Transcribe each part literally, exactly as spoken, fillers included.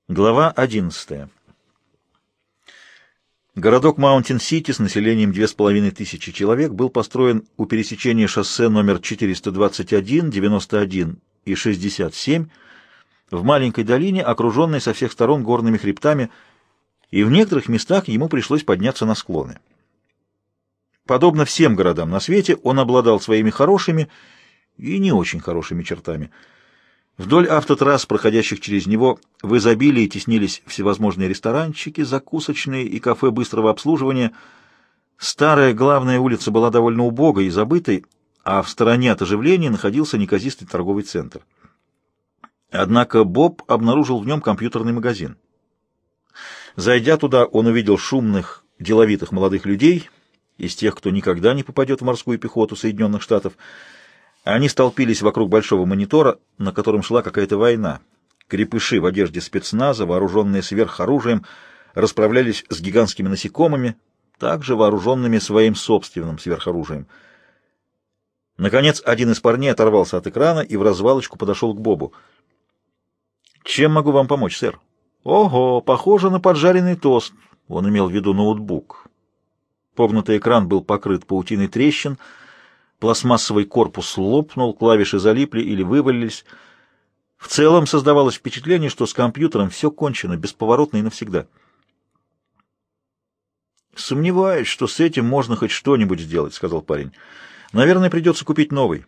Глава одиннадцатая. Городок Маунтин-Сити с населением две с половиной тысячи человек был построен у пересечения шоссе номер четыреста двадцать один, девяносто один и шестьдесят семь в маленькой долине, окруженной со всех сторон горными хребтами, и в некоторых местах ему пришлось подняться на склоны. Подобно всем городам на свете, он обладал своими хорошими и не очень хорошими чертами. Вдоль автотрасс, проходящих через него, в изобилии теснились всевозможные ресторанчики, закусочные и кафе быстрого обслуживания. Старая главная улица была довольно убогой и забытой, а в стороне от оживления находился неказистый торговый центр. Однако Боб обнаружил в нем компьютерный магазин. Зайдя туда, он увидел шумных, деловитых молодых людей, из тех, кто никогда не попадет в морскую пехоту Соединенных Штатов. Они столпились вокруг большого монитора, на котором шла какая-то война. Крепыши в одежде спецназа, вооруженные сверхоружием, расправлялись с гигантскими насекомыми, также вооруженными своим собственным сверхоружием. Наконец, один из парней оторвался от экрана и в развалочку подошел к Бобу. «Чем могу вам помочь, сэр?» «Ого, похоже на поджаренный тост». Он имел в виду ноутбук. Погнутый экран был покрыт паутиной трещин, пластмассовый корпус лопнул, клавиши залипли или вывалились. В целом создавалось впечатление, что с компьютером все кончено, бесповоротно и навсегда. «Сомневаюсь, что с этим можно хоть что-нибудь сделать», — сказал парень. «Наверное, придется купить новый».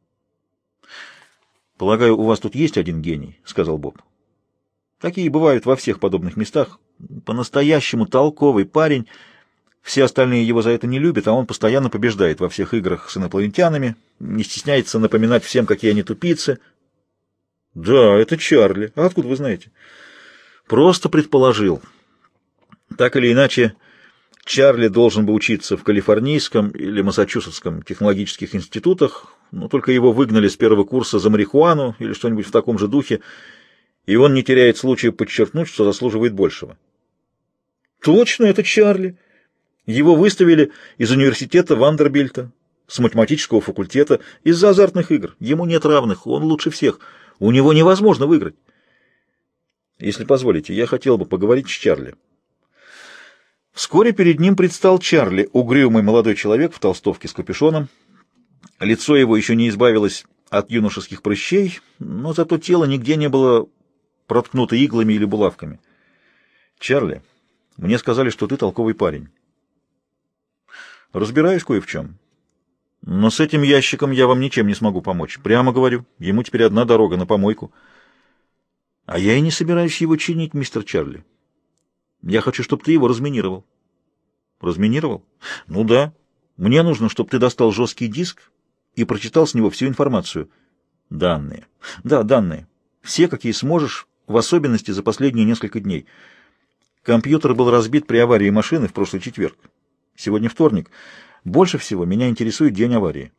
«Полагаю, у вас тут есть один гений», — сказал Боб. «Такие бывают во всех подобных местах. По-настоящему толковый парень. Все остальные его за это не любят, а он постоянно побеждает во всех играх с инопланетянами, не стесняется напоминать всем, какие они тупицы». «Да, это Чарли. А откуда вы знаете?» «Просто предположил. Так или иначе, Чарли должен бы учиться в Калифорнийском или Массачусетском технологических институтах, но только его выгнали с первого курса за марихуану или что-нибудь в таком же духе, и он не теряет случая подчеркнуть, что заслуживает большего». «Точно, это Чарли. Его выставили из университета Вандербильта, с математического факультета, из-за азартных игр. Ему нет равных, он лучше всех. У него невозможно выиграть. Если позволите, я хотел бы поговорить с Чарли». Вскоре перед ним предстал Чарли, угрюмый молодой человек в толстовке с капюшоном. Лицо его еще не избавилось от юношеских прыщей, но зато тело нигде не было проткнуто иглами или булавками. «Чарли, мне сказали, что ты толковый парень». «Разбираюсь кое в чем. Но с этим ящиком я вам ничем не смогу помочь. Прямо говорю, ему теперь одна дорога на помойку». «А я и не собираюсь его чинить, мистер Чарли. Я хочу, чтобы ты его разминировал». «Разминировал? Ну да. Мне нужно, чтобы ты достал жесткий диск и прочитал с него всю информацию». «Данные. Да, данные. Все, какие сможешь, в особенности за последние несколько дней. Компьютер был разбит при аварии машины в прошлый четверг. Сегодня вторник. Больше всего меня интересует день аварии».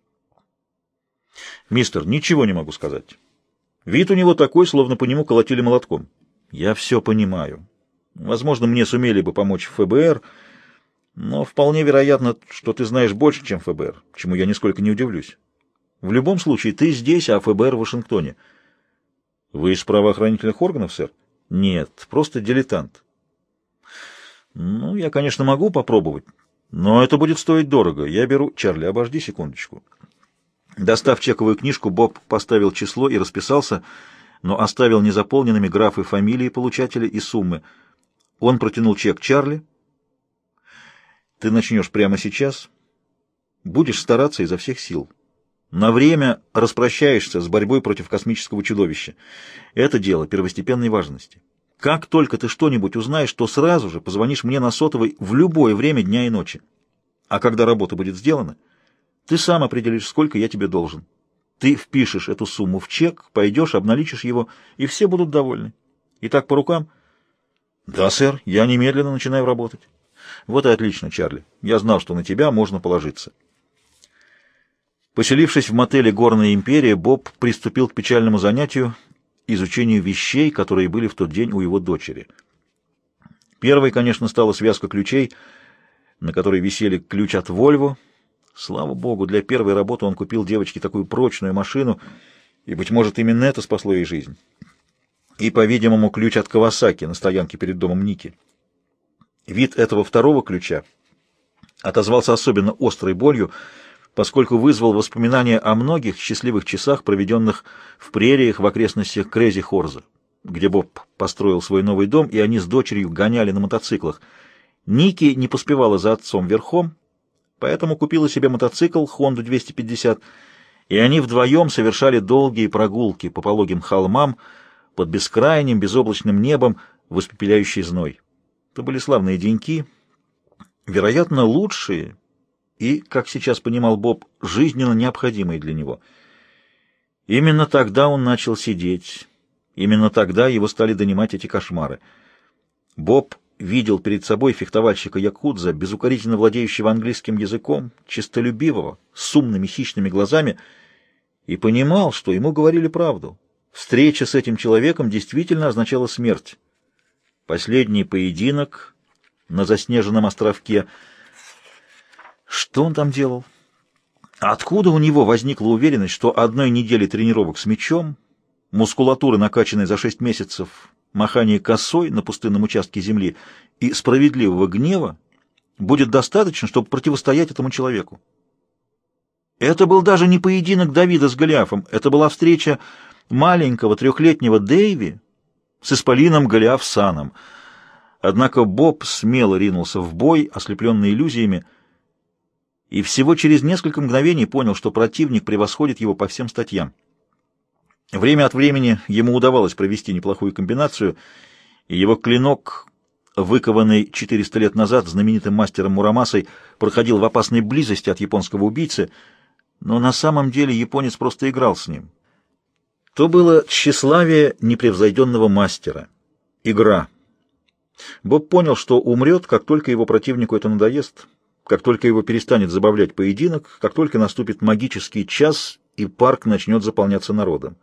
«Мистер, ничего не могу сказать. Вид у него такой, словно по нему колотили молотком». «Я все понимаю. Возможно, мне сумели бы помочь в ФБР, но вполне вероятно, что ты знаешь больше, чем ФБР, чему я нисколько не удивлюсь. В любом случае, ты здесь, а ФБР в Вашингтоне». «Вы из правоохранительных органов, сэр?» «Нет, просто дилетант». «Ну, я, конечно, могу попробовать, но это будет стоить дорого. Я беру...» «Чарли, обожди секундочку». Достав чековую книжку, Боб поставил число и расписался, но оставил незаполненными графы фамилии получателя и суммы. Он протянул чек Чарли. «Ты начнешь прямо сейчас. Будешь стараться изо всех сил. На время распрощаешься с борьбой против космического чудовища. Это дело первостепенной важности. Как только ты что-нибудь узнаешь, то сразу же позвонишь мне на сотовый в любое время дня и ночи. А когда работа будет сделана, ты сам определишь, сколько я тебе должен. Ты впишешь эту сумму в чек, пойдешь, обналичишь его, и все будут довольны. Итак, по рукам?» «Да, сэр, я немедленно начинаю работать». «Вот и отлично, Чарли. Я знал, что на тебя можно положиться». Поселившись в мотеле «Горная империя», Боб приступил к печальному занятию — изучению вещей, которые были в тот день у его дочери. Первой, конечно, стала связка ключей, на которой висели ключ от Volvo. Слава богу, для первой работы он купил девочке такую прочную машину, и, быть может, именно это спасло ей жизнь. и, по-видимому, ключ от Кавасаки на стоянке перед домом Ники. Вид этого второго ключа отозвался особенно острой болью, поскольку вызвал воспоминания о многих счастливых часах, проведенных в прериях в окрестностях Крейзи-Хорза, где Боб построил свой новый дом, и они с дочерью гоняли на мотоциклах. Ники не поспевала за отцом верхом, поэтому купила себе мотоцикл Хонду двести пятьдесят, и они вдвоем совершали долгие прогулки по пологим холмам под бескрайним безоблачным небом в испепеляющий зной. Это были славные деньки, вероятно, лучшие и, как сейчас понимал Боб, жизненно необходимые для него. Именно тогда он начал сидеть, именно тогда его стали донимать эти кошмары. Боб видел перед собой фехтовальщика-якудза, безукоризненно владеющего английским языком, честолюбивого, с умными хищными глазами, и понимал, что ему говорили правду. Встреча с этим человеком действительно означала смерть. Последний поединок на заснеженном островке. Что он там делал? Откуда у него возникла уверенность, что одной недели тренировок с мячом, мускулатуры, накачанной за шесть месяцев, махание косой на пустынном участке земли и справедливого гнева будет достаточно, чтобы противостоять этому человеку? Это был даже не поединок Давида с Голиафом, это была встреча маленького трехлетнего Дэйви с исполином Голиаф Саном. Однако Боб смело ринулся в бой, ослепленный иллюзиями, и всего через несколько мгновений понял, что противник превосходит его по всем статьям. Время от времени ему удавалось провести неплохую комбинацию, и его клинок, выкованный четыреста лет назад знаменитым мастером Мурамасой, проходил в опасной близости от японского убийцы, но на самом деле японец просто играл с ним. То было тщеславие непревзойденного мастера. Игра. Боб понял, что умрет, как только его противнику это надоест, как только его перестанет забавлять поединок, как только наступит магический час, и парк начнет заполняться народом.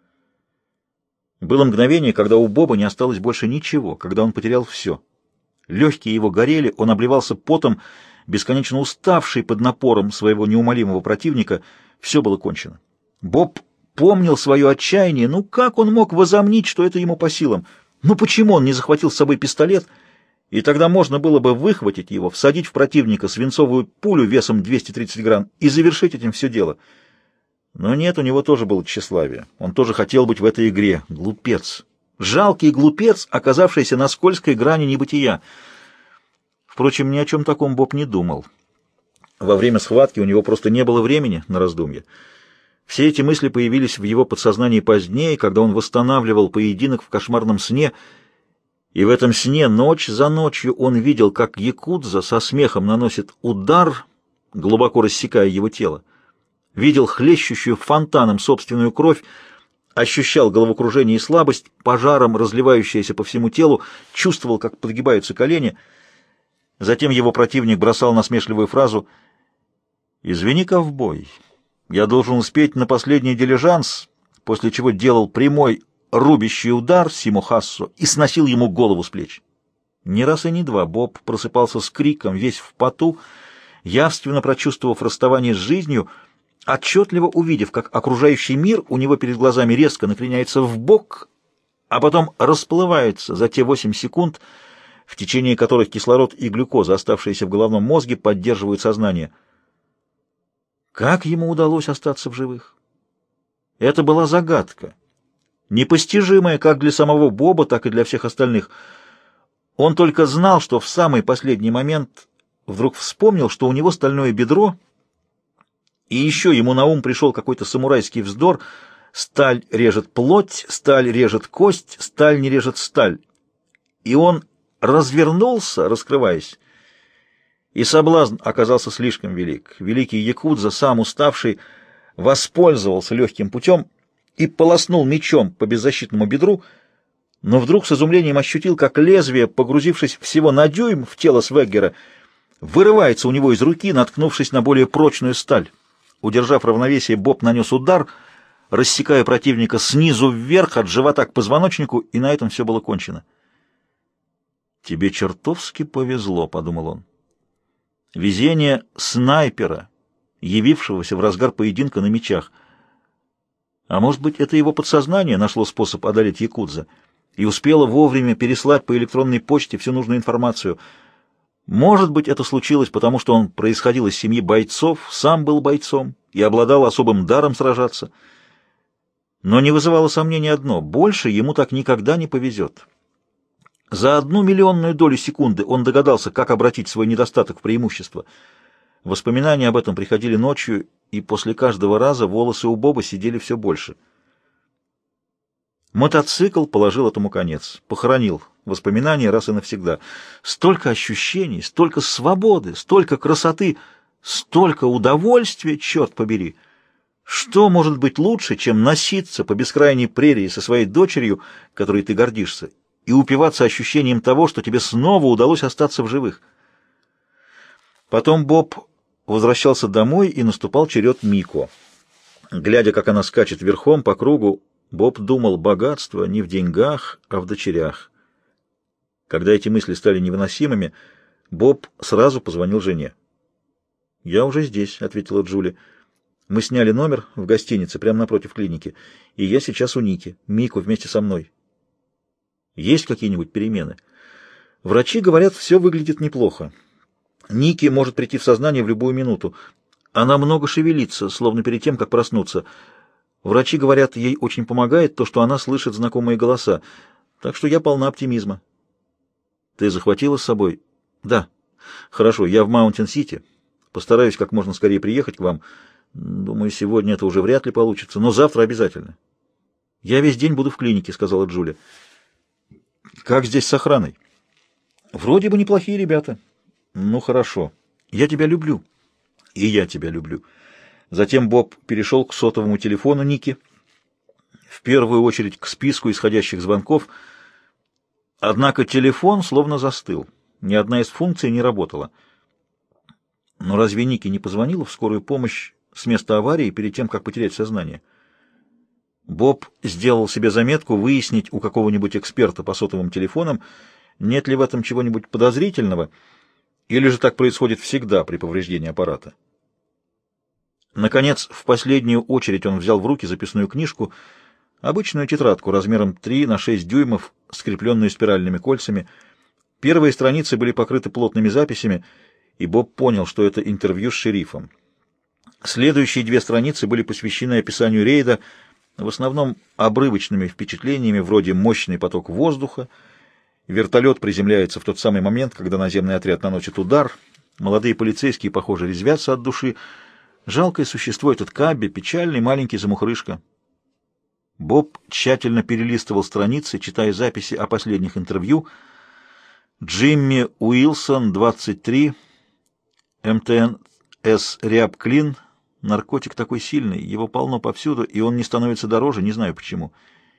Было мгновение, когда у Боба не осталось больше ничего, когда он потерял все. Легкие его горели, он обливался потом, бесконечно уставший под напором своего неумолимого противника. Все было кончено. Боб помнил свое отчаяние. Ну как он мог возомнить, что это ему по силам? Ну почему он не захватил с собой пистолет? И тогда можно было бы выхватить его, всадить в противника свинцовую пулю весом двести тридцать грамм и завершить этим все дело. Но нет, у него тоже было тщеславие. Он тоже хотел быть в этой игре. Глупец. Жалкий глупец, оказавшийся на скользкой грани небытия. Впрочем, ни о чем таком Боб не думал. Во время схватки у него просто не было времени на раздумья. Все эти мысли появились в его подсознании позднее, когда он восстанавливал поединок в кошмарном сне, и в этом сне ночь за ночью он видел, как якудза со смехом наносит удар, глубоко рассекая его тело. Видел хлещущую фонтаном собственную кровь, ощущал головокружение и слабость, пожаром разливающееся по всему телу, чувствовал, как подгибаются колени. Затем его противник бросал насмешливую фразу: «Извини, ковбой, я должен успеть на последний дилижанс», после чего делал прямой рубящий удар Симохассо и сносил ему голову с плеч. Ни раз и ни два Боб просыпался с криком, весь в поту, явственно прочувствовав расставание с жизнью, отчетливо увидев, как окружающий мир у него перед глазами резко накреняется вбок, а потом расплывается за те восемь секунд, в течение которых кислород и глюкоза, оставшиеся в головном мозге, поддерживают сознание. Как ему удалось остаться в живых? Это была загадка, непостижимая как для самого Боба, так и для всех остальных. Он только знал, что в самый последний момент вдруг вспомнил, что у него стальное бедро, и еще ему на ум пришел какой-то самурайский вздор: сталь режет плоть, сталь режет кость, сталь не режет сталь. И он развернулся, раскрываясь, и соблазн оказался слишком велик. Великий якудза, сам уставший, воспользовался легким путем и полоснул мечом по беззащитному бедру, но вдруг с изумлением ощутил, как лезвие, погрузившись всего на дюйм в тело Свеггера, вырывается у него из руки, наткнувшись на более прочную сталь. Удержав равновесие, Боб нанес удар, рассекая противника снизу вверх, от живота к позвоночнику, и на этом все было кончено. «Тебе чертовски повезло», — подумал он. Везение снайпера, явившегося в разгар поединка на мечах. А может быть, это его подсознание нашло способ одолеть якудза и успело вовремя переслать по электронной почте всю нужную информацию. Может быть, это случилось потому, что он происходил из семьи бойцов, сам был бойцом и обладал особым даром сражаться. Но не вызывало сомнения одно — больше ему так никогда не повезет. За одну миллионную долю секунды он догадался, как обратить свой недостаток в преимущество. Воспоминания об этом приходили ночью, и после каждого раза волосы у Боба сидели все больше. Мотоцикл положил этому конец, похоронил воспоминания раз и навсегда. Столько ощущений, столько свободы, столько красоты, столько удовольствия, черт побери! Что может быть лучше, чем носиться по бескрайней прерии со своей дочерью, которой ты гордишься, и упиваться ощущением того, что тебе снова удалось остаться в живых? Потом Боб возвращался домой, и наступал черед Мико. Глядя, как она скачет верхом по кругу, Боб думал: богатство не в деньгах, а в дочерях. Когда эти мысли стали невыносимыми, Боб сразу позвонил жене. «Я уже здесь», — ответила Джули. «Мы сняли номер в гостинице прямо напротив клиники, и я сейчас у Ники. Мико вместе со мной». «Есть какие-нибудь перемены?» «Врачи говорят, все выглядит неплохо. Ники может прийти в сознание в любую минуту. Она много шевелится, словно перед тем, как проснуться. Врачи говорят, ей очень помогает то, что она слышит знакомые голоса. Так что я полна оптимизма». «Ты захватила с собой?» «Да». «Хорошо, я в Маунтин-Сити. Постараюсь как можно скорее приехать к вам. Думаю, сегодня это уже вряд ли получится, но завтра обязательно». «Я весь день буду в клинике», — сказала Джули. «Как здесь с охраной?» «Вроде бы неплохие ребята». «Ну, хорошо. Я тебя люблю». «И я тебя люблю». Затем Боб перешел к сотовому телефону Ники, в первую очередь к списку исходящих звонков. Однако телефон словно застыл. Ни одна из функций не работала. Но разве Ники не позвонила в скорую помощь с места аварии перед тем, как потерять сознание? Боб сделал себе заметку выяснить у какого-нибудь эксперта по сотовым телефонам, нет ли в этом чего-нибудь подозрительного, или же так происходит всегда при повреждении аппарата. Наконец, в последнюю очередь он взял в руки записную книжку, обычную тетрадку размером три на шесть дюймов, скрепленную спиральными кольцами. Первые страницы были покрыты плотными записями, и Боб понял, что это интервью с шерифом. Следующие две страницы были посвящены описанию рейда, в основном обрывочными впечатлениями, вроде «мощный поток воздуха», вертолет приземляется в тот самый момент, когда наземный отряд наносит удар, молодые полицейские, похоже, резвятся от души. Жалкое существо этот Кабби, печальный маленький замухрышка. Боб тщательно перелистывал страницы, читая записи о последних интервью. Джимми Уилсон, двадцать три, эм тэ эн эс Ряб Клин. Наркотик такой сильный, его полно повсюду, и он не становится дороже, не знаю почему.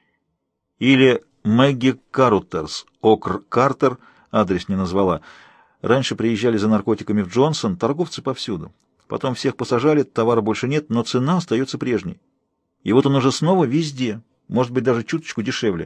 Или Мэгги Карутерс, Окр Картер, адрес не назвала. Раньше приезжали за наркотиками в Джонсон, торговцы повсюду. Потом всех посажали, товара больше нет, но цена остается прежней. И вот он уже снова везде, может быть, даже чуточку дешевле.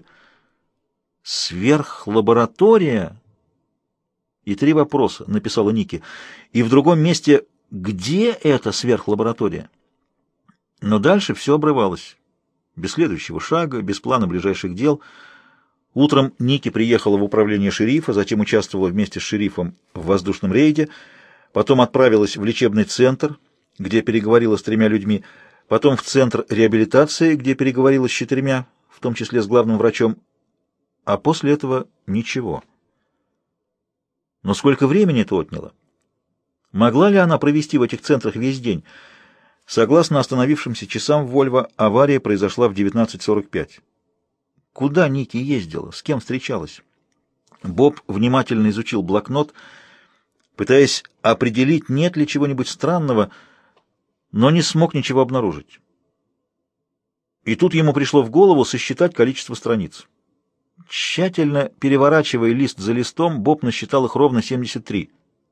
«Сверхлаборатория?» И три вопроса, написала Ники. И в другом месте: где эта сверхлаборатория? Но дальше все обрывалось. Без следующего шага, без плана ближайших дел. Утром Ники приехала в управление шерифа, затем участвовала вместе с шерифом в воздушном рейде, потом отправилась в лечебный центр, где переговорила с тремя людьми, потом в центр реабилитации, где переговорила с четырьмя, в том числе с главным врачом, а после этого ничего. Но сколько времени это отняло? Могла ли она провести в этих центрах весь день? Согласно остановившимся часам в Вольво, авария произошла в девятнадцать сорок пять. Куда Ники ездила? С кем встречалась? Боб внимательно изучил блокнот, пытаясь определить, нет ли чего-нибудь странного, но не смог ничего обнаружить. И тут ему пришло в голову сосчитать количество страниц. Тщательно переворачивая лист за листом, Боб насчитал их ровно семьдесят три.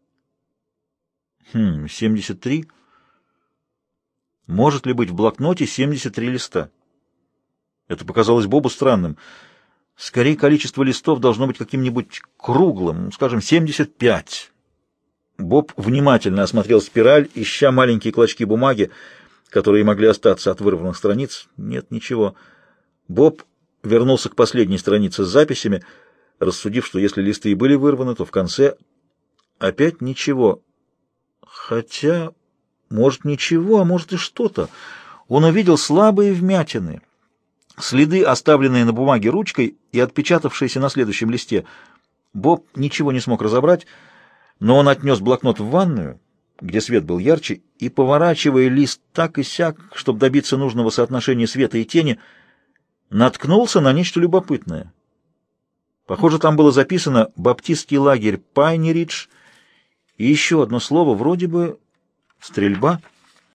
Хм, семьдесят три? Может ли быть в блокноте семьдесят три листа? Это показалось Бобу странным. Скорее, количество листов должно быть каким-нибудь круглым, скажем, семьдесят пять. Боб внимательно осмотрел спираль, ища маленькие клочки бумаги, которые могли остаться от вырванных страниц. Нет, ничего. Боб вернулся к последней странице с записями, рассудив, что если листы и были вырваны, то в конце опять ничего. Хотя, может, ничего, а может и что-то. Он увидел слабые вмятины, следы, оставленные на бумаге ручкой и отпечатавшиеся на следующем листе. Боб ничего не смог разобрать, но он отнес блокнот в ванную, где свет был ярче, и, поворачивая лист так и сяк, чтобы добиться нужного соотношения света и тени, наткнулся на нечто любопытное. Похоже, там было записано «Баптистский лагерь Пайни-Ридж» и еще одно слово, вроде бы «стрельба».